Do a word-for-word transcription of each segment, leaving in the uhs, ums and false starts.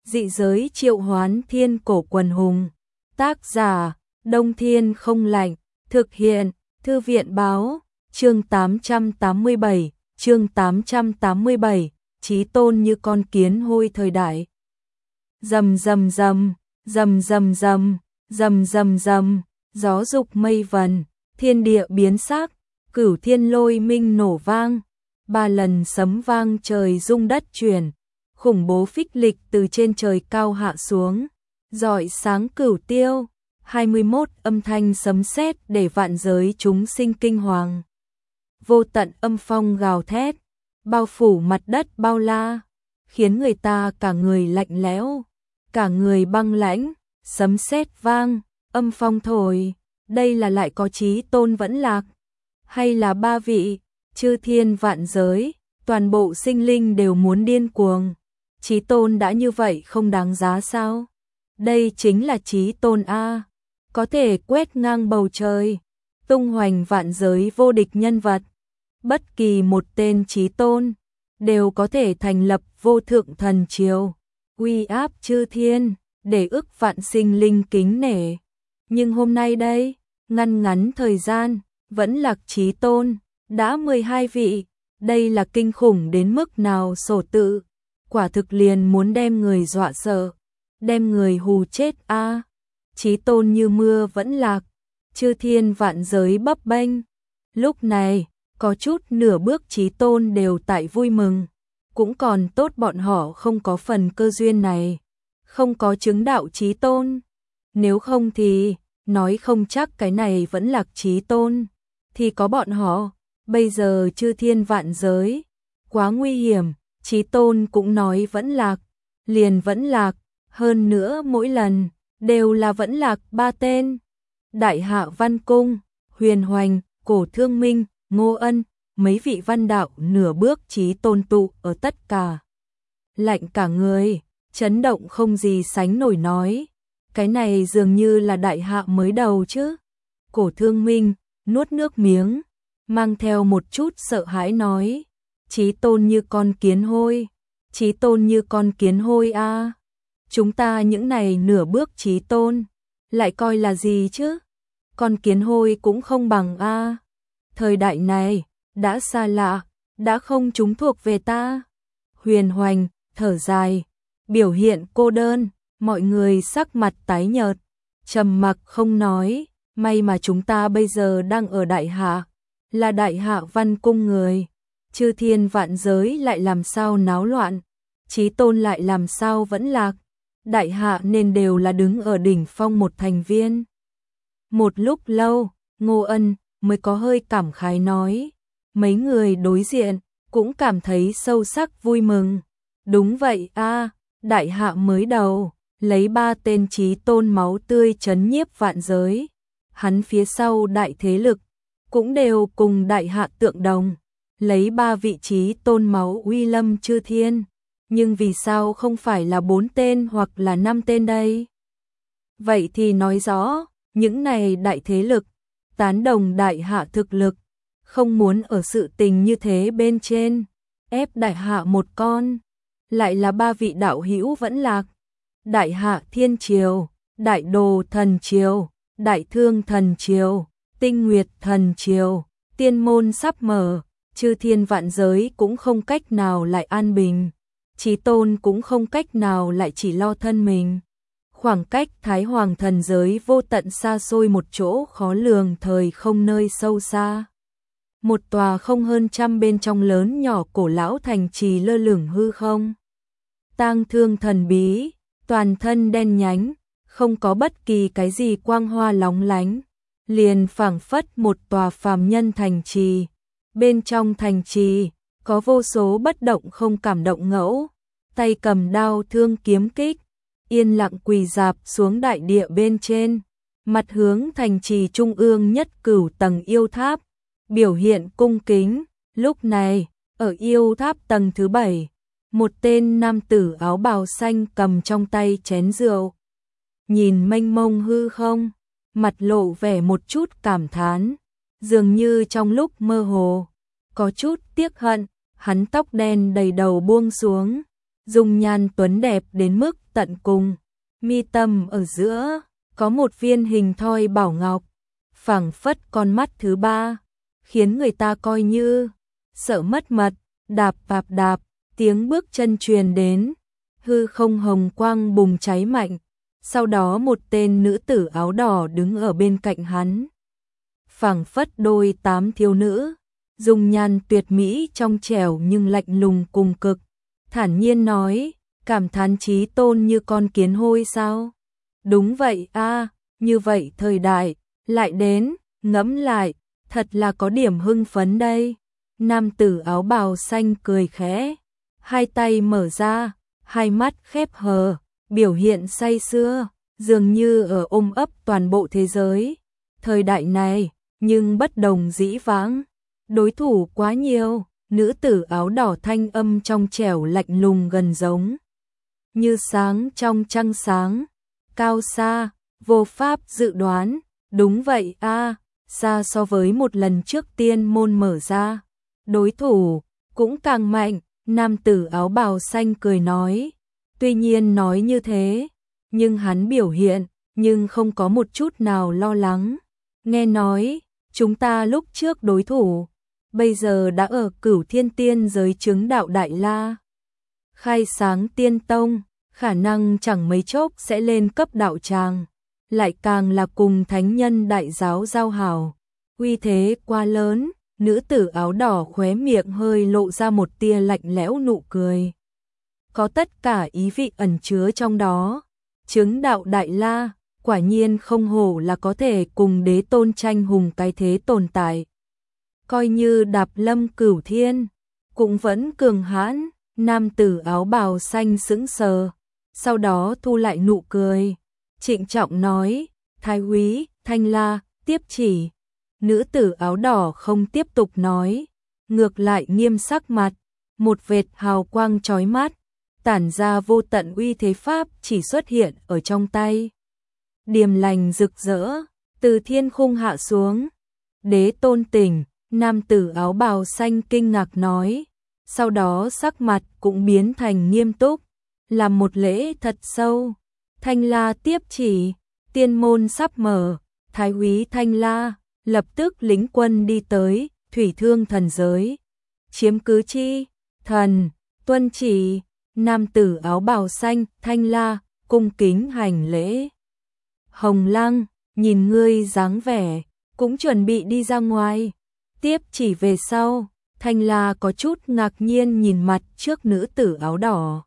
Dị giới triệu hoán thiên cổ quần hùng. Tác giả, Đông Thiên không lạnh. Thực hiện, Thư viện báo. Chương tám trăm tám mươi bảy, chương tám trăm tám mươi bảy, chí tôn như con kiến hôi thời đại. Rầm rầm rầm, rầm rầm rầm, rầm rầm rầm, gió dục mây vần, thiên địa biến sắc, cửu thiên lôi minh nổ vang, ba lần sấm vang trời rung đất chuyển, khủng bố phích lịch từ trên trời cao hạ xuống, rọi sáng cửu tiêu, hai mươi mốt âm thanh sấm sét để vạn giới chúng sinh kinh hoàng. Vô tận âm phong gào thét, bao phủ mặt đất bao la, khiến người ta cả người lạnh lẽo, cả người băng lãnh, sấm sét vang, âm phong thổi, đây là lại có chí tôn vẫn lạc, hay là ba vị, chư thiên vạn giới, toàn bộ sinh linh đều muốn điên cuồng. Chí tôn đã như vậy không đáng giá sao? Đây chính là chí tôn a, có thể quét ngang bầu trời, tung hoành vạn giới vô địch nhân vật. Bất kỳ một tên chí tôn đều có thể thành lập vô thượng thần triều, uy áp chư thiên, để ức vạn sinh linh kính nể. Nhưng hôm nay đây, ngăn ngắn thời gian, vẫn lạc chí tôn, đã mười hai vị, đây là kinh khủng đến mức nào sổ tự, quả thực liền muốn đem người dọa sợ, đem người hù chết a. À, chí tôn như mưa vẫn lạc, chư thiên vạn giới bấp bênh. Lúc này, có chút nửa bước chí tôn đều tại vui mừng, cũng còn tốt bọn họ không có phần cơ duyên này, không có chứng đạo chí tôn. Nếu không thì, nói không chắc cái này vẫn lạc chí tôn, thì có bọn họ, bây giờ chư thiên vạn giới, quá nguy hiểm, chí tôn cũng nói vẫn lạc, liền vẫn lạc, hơn nữa mỗi lần, đều là vẫn lạc ba tên. Đại Hạ Văn Cung, Huyền Hoành, Cổ Thương Minh, Ngô Ân, mấy vị văn đạo nửa bước chí tôn tụ ở tất cả. Lạnh cả người, chấn động không gì sánh nổi nói. Cái này dường như là Đại Hạ mới đầu chứ. Cổ Thương Minh, nuốt nước miếng, mang theo một chút sợ hãi nói. Chí tôn như con kiến hôi, chí tôn như con kiến hôi a. À. Chúng ta những này nửa bước chí tôn, lại coi là gì chứ? Con kiến hôi cũng không bằng a. À. Thời đại này, đã xa lạ, đã không chúng thuộc về ta. Huyền Hoành, thở dài, biểu hiện cô đơn, mọi người sắc mặt tái nhợt, trầm mặc không nói, may mà chúng ta bây giờ đang ở Đại Hạ, là Đại Hạ Văn Cung người, chư thiên vạn giới lại làm sao náo loạn, chí tôn lại làm sao vẫn lạc, Đại Hạ nên đều là đứng ở đỉnh phong một thành viên. Một lúc lâu, Ngô Ân mới có hơi cảm khái nói, mấy người đối diện cũng cảm thấy sâu sắc vui mừng. Đúng vậy a, à, Đại Hạ mới đầu, lấy ba tên chí tôn máu tươi chấn nhiếp vạn giới. Hắn phía sau đại thế lực, cũng đều cùng Đại Hạ tượng đồng, lấy ba vị chí tôn máu uy lâm chư thiên. Nhưng vì sao không phải là bốn tên hoặc là năm tên đây? Vậy thì nói rõ, những này đại thế lực, tán đồng Đại Hạ thực lực, không muốn ở sự tình như thế bên trên, ép Đại Hạ một con, lại là ba vị đạo hữu vẫn lạc. Đại Hạ Thiên Triều, Đại Đồ Thần Triều, Đại Thương Thần Triều, Tinh Nguyệt Thần Triều, tiên môn sắp mở, chư thiên vạn giới cũng không cách nào lại an bình, chí tôn cũng không cách nào lại chỉ lo thân mình. Khoảng cách Thái Hoàng thần giới vô tận xa xôi một chỗ khó lường thời không nơi sâu xa. Một tòa không hơn trăm bên trong lớn nhỏ cổ lão thành trì lơ lửng hư không. Tang Thương thần bí, toàn thân đen nhánh, không có bất kỳ cái gì quang hoa lóng lánh, liền phảng phất một tòa phàm nhân thành trì. Bên trong thành trì, có vô số bất động không cảm động ngẫu, tay cầm đao thương kiếm kích, yên lặng quỳ dạp xuống đại địa bên trên, mặt hướng thành trì trung ương nhất cửu tầng yêu tháp, biểu hiện cung kính. Lúc này, ở yêu tháp tầng thứ bảy, một tên nam tử áo bào xanh cầm trong tay chén rượu, nhìn mênh mông hư không, mặt lộ vẻ một chút cảm thán, dường như trong lúc mơ hồ, có chút tiếc hận. Hắn tóc đen đầy đầu buông xuống, dung nhan tuấn đẹp đến mức tận cùng, mi tâm ở giữa có một viên hình thoi bảo ngọc, phảng phất con mắt thứ ba, khiến người ta coi như sợ mất mật. Đạp đạp đạp, tiếng bước chân truyền đến, hư không hồng quang bùng cháy mạnh, sau đó một tên nữ tử áo đỏ đứng ở bên cạnh hắn. Phảng phất đôi tám thiếu nữ, dung nhan tuyệt mỹ trong trẻo nhưng lạnh lùng cùng cực, thản nhiên nói, cảm thán Chí Tôn như con kiến hôi sao? Đúng vậy a, như vậy thời đại lại đến, ngẫm lại, thật là có điểm hưng phấn đây. Nam tử áo bào xanh cười khẽ, hai tay mở ra, hai mắt khép hờ, biểu hiện say sưa, dường như ở ôm ấp toàn bộ thế giới. Thời đại này, nhưng bất đồng dĩ vãng, đối thủ quá nhiều, nữ tử áo đỏ thanh âm trong trẻo lạnh lùng gần giống như sáng trong trăng sáng, cao xa, vô pháp dự đoán. Đúng vậy a, xa so với một lần trước tiên môn mở ra, đối thủ cũng càng mạnh. Nam tử áo bào xanh cười nói, tuy nhiên nói như thế, nhưng hắn biểu hiện, nhưng không có một chút nào lo lắng. Nghe nói, chúng ta lúc trước đối thủ, bây giờ đã ở Cửu Thiên Tiên giới chứng đạo Đại La, khai sáng tiên tông, khả năng chẳng mấy chốc sẽ lên cấp đạo tràng, lại càng là cùng thánh nhân đại giáo giao hảo, uy thế quá lớn. Nữ tử áo đỏ khóe miệng hơi lộ ra một tia lạnh lẽo nụ cười, có tất cả ý vị ẩn chứa trong đó. Chứng đạo Đại La, quả nhiên không hổ là có thể cùng đế tôn tranh hùng cái thế tồn tại. Coi như đạp lâm cửu thiên, cũng vẫn cường hãn. Nam tử áo bào xanh sững sờ, sau đó thu lại nụ cười, trịnh trọng nói, Thái úy, Thanh La, tiếp chỉ. Nữ tử áo đỏ không tiếp tục nói, ngược lại nghiêm sắc mặt, một vệt hào quang chói mắt, tản ra vô tận uy thế pháp chỉ xuất hiện ở trong tay. Điềm lành rực rỡ, từ thiên khung hạ xuống. Đế tôn tỉnh, nam tử áo bào xanh kinh ngạc nói, sau đó sắc mặt cũng biến thành nghiêm túc, làm một lễ thật sâu. Thanh La tiếp chỉ, tiên môn sắp mở, Thái úy Thanh La lập tức lĩnh quân đi tới Thủy Thương thần giới, chiếm cứ chi. Thần tuân chỉ. Nam tử áo bào xanh Thanh La cung kính hành lễ. Hồng Lăng, nhìn ngươi dáng vẻ, cũng chuẩn bị đi ra ngoài. Tiếp chỉ về sau, Thanh La có chút ngạc nhiên nhìn mặt trước nữ tử áo đỏ.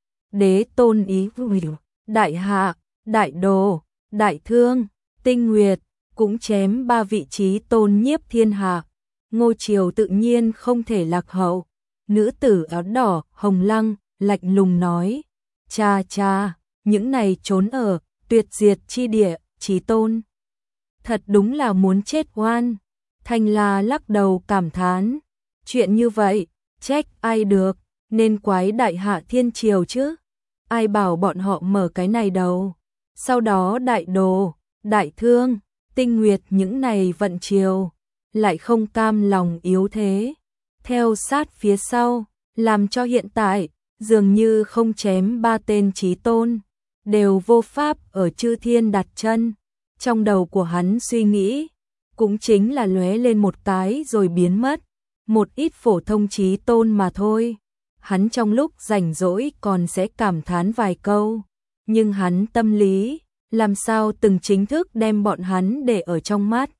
Đế tôn ý vui, đại hạ, đại đồ, đại thương, tinh nguyệt, cũng chém ba vị trí tôn nhiếp thiên hạ. Ngô Triều tự nhiên không thể lạc hậu. Nữ tử áo đỏ Hồng Lăng lạnh lùng nói, cha cha, những này trốn ở tuyệt diệt chi địa, chí tôn. Thật đúng là muốn chết oan. Thanh La lắc đầu cảm thán, chuyện như vậy, trách ai được, nên quái đại hạ thiên triều chứ. Ai bảo bọn họ mở cái này đâu. Sau đó đại đồ, đại thương, tinh nguyệt những này vận triều, lại không cam lòng yếu thế, theo sát phía sau, làm cho hiện tại, dường như không chém ba tên chí tôn, đều vô pháp ở chư thiên đặt chân. Trong đầu của hắn suy nghĩ, cũng chính là lóe lên một cái rồi biến mất, một ít phổ thông chí tôn mà thôi. Hắn trong lúc rảnh rỗi còn sẽ cảm thán vài câu, nhưng hắn tâm lý, làm sao từng chính thức đem bọn hắn để ở trong mắt.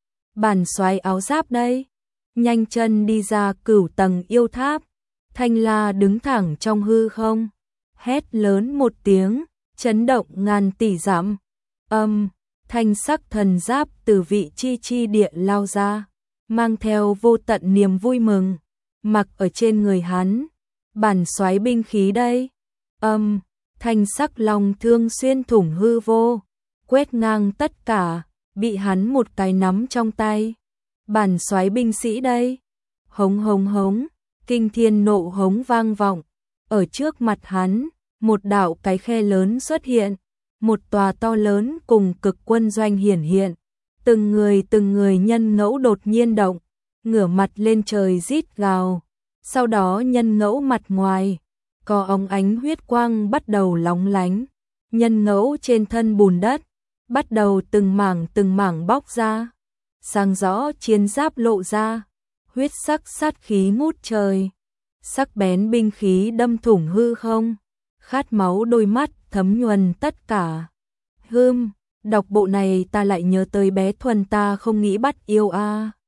Bản soái áo giáp đây, nhanh chân đi ra cửu tầng yêu tháp. Thanh La đứng thẳng trong hư không, hét lớn một tiếng, chấn động ngàn tỷ dặm. Âm, thanh sắc thần giáp từ vị chi chi địa lao ra, mang theo vô tận niềm vui mừng, mặc ở trên người hắn. Bản soái binh khí đây. Âm, thanh sắc long thương xuyên thủng hư vô, quét ngang tất cả, bị hắn một cái nắm trong tay. Bản soái binh sĩ đây. Hống hống hống, kinh thiên nộ hống vang vọng. Ở trước mặt hắn, một đạo cái khe lớn xuất hiện, một tòa to lớn cùng cực quân doanh hiển hiện. Từng người từng người nhân ngẫu đột nhiên động, ngửa mặt lên trời rít gào. Sau đó nhân ngẫu mặt ngoài, có óng ánh huyết quang bắt đầu lóng lánh, nhân ngẫu trên thân bùn đất, bắt đầu từng mảng từng mảng bóc ra, sáng rõ chiến giáp lộ ra, huyết sắc sát khí ngút trời, sắc bén binh khí đâm thủng hư không, khát máu đôi mắt thấm nhuần tất cả. Hưm, đọc bộ này ta lại nhớ tới bé Thuần ta không nghĩ bắt yêu a.